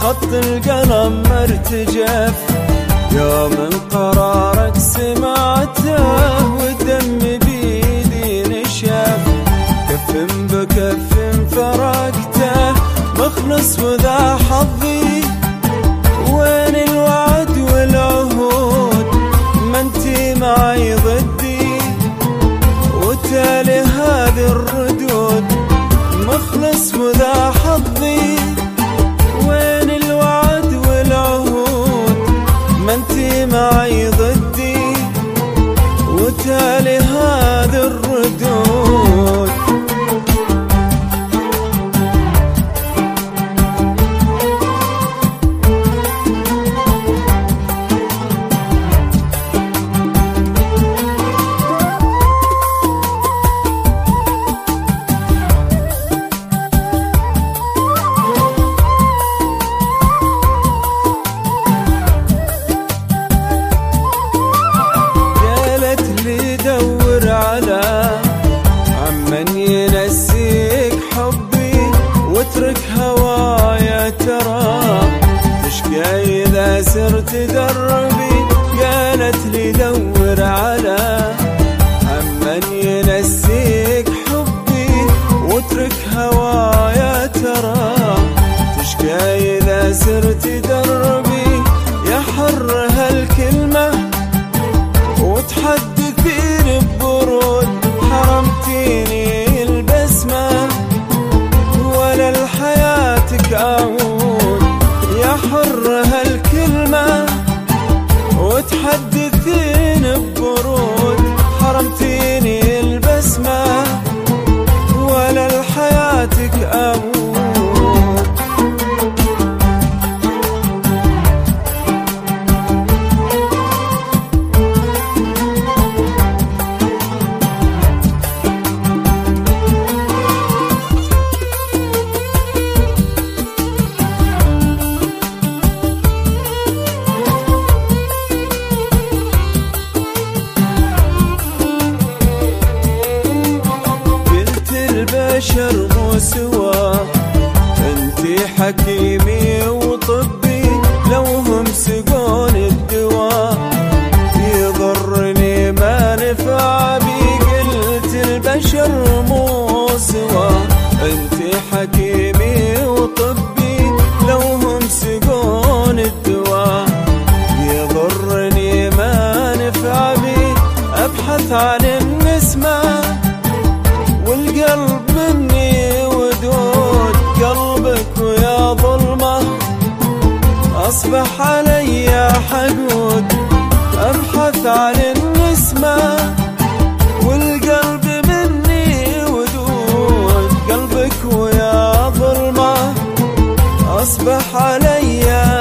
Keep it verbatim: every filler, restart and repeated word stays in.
خط القلم مرتجف يوم قرارك سمعته والدم بيدي نشف كف بكف فرقته مخلص وذا حظي وين الوعد والعهود ما انتي معي ضدي وتالي هذه الردود مخلص وذا حظي وين الوعد والعهود ما انتي معي ضدي وتالي هذه الردود عمن ينسيك حبي واترك هوايا ترى تشكى إذا سرت دربي قالت لي دور على عمن ينسيك حبي واترك هوايا ترى تشكى إذا سرت دربي يا حر هالكلمة وتحدثيني ببرود حرمتيني البسمة ولا لحياتك أعود يا حر هالكلمة وتحدثيني ببرود حرمتيني البسمة ولا لحياتك أعود البشر مو سوا انتي حكيمي وطبي لو هم سقون الدواء يضرني ما نفع بي قلت البشر مو سوا انتي حكيمي وطبي لو هم سقون الدواء يضرني ما نفع بي ابحث عن النسمة والقلب مني ودود قلبك ويا ظلمه أصبح علي حقود أبحث عن النسمة والقلب مني ودود قلبك ويا ظلمه أصبح علي